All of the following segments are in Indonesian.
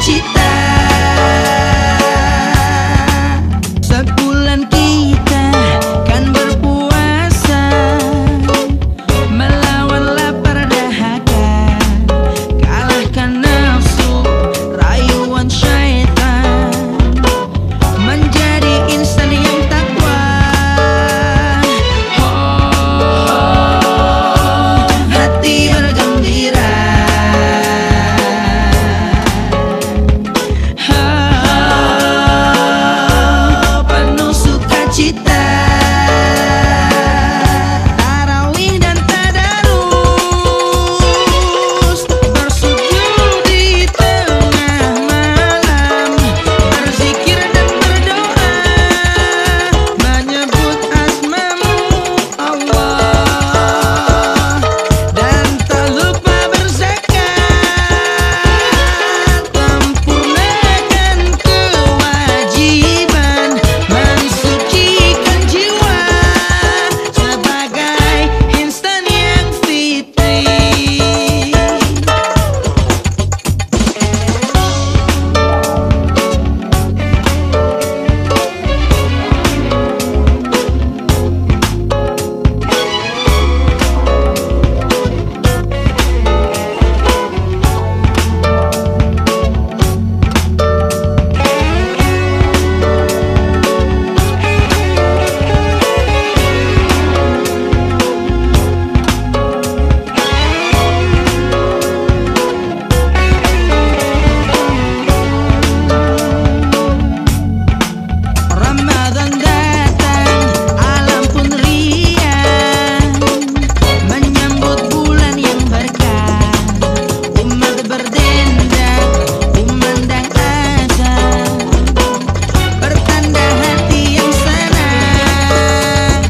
sukacita. Sebulan kita kan berpuasa, melawan lapar dahaga, kalahkan nafsu rayuan syaitan, menjadi insan yang takwa. Hati bergembira, penuh sukacita. Tarawih dan tadarus, bersujud di tengah malam, berzikir dan berdoa, menyebut asmamu Allah, dan tak lupa berzakat, sempurnakan kewajiban, mensucikan jiwa sebagai insan yang fitri. Ramadan datang, alam pun riang, menyambut bulan yang berkah. Umat berdendang, memandang azan, bertanda hati yang senang.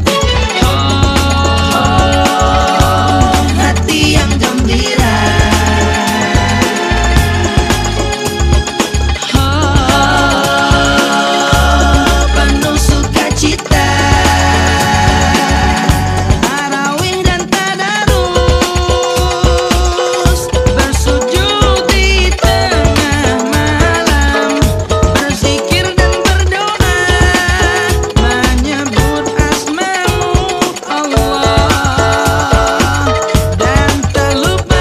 Hati yang gembira, penuh sukacita. Tarawih dan tadarus, bersujud di tengah malam, berzikir dan berdoa, menyebut asmamu Allah, dan tak lupa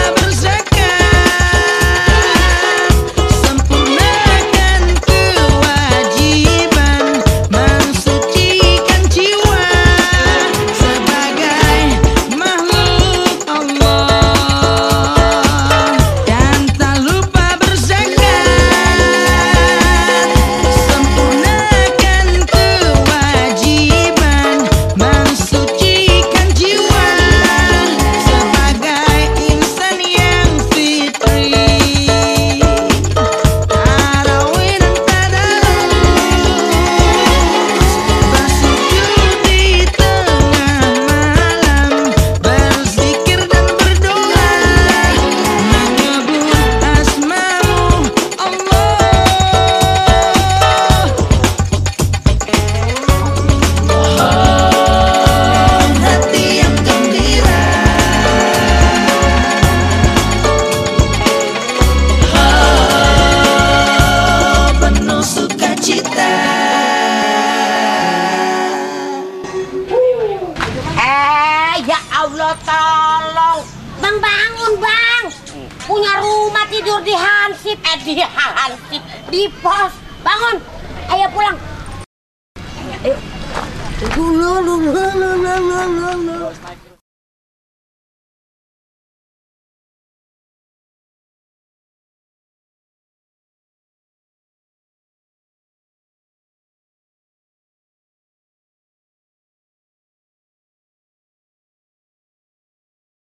berzakat, sempurnakan kewajiban, mensucikan jiwa sebagai makhluk Allah, dan tak lupa berzakat, sempurnakan kewajiban, mensucikan jiwa sebagai insan yang fitri. Tarawih dan tadarus, bersujud di tengah malam, berzikir dan berdoa, menyebut asmamu Allah. Hati yang gembira, penuh sukacita. Ya Allah, tolong Bang, bangun Bang. Punya rumah tidur di Hansip, di Hansip, di pos. Bangun, ayo pulang. Ayo.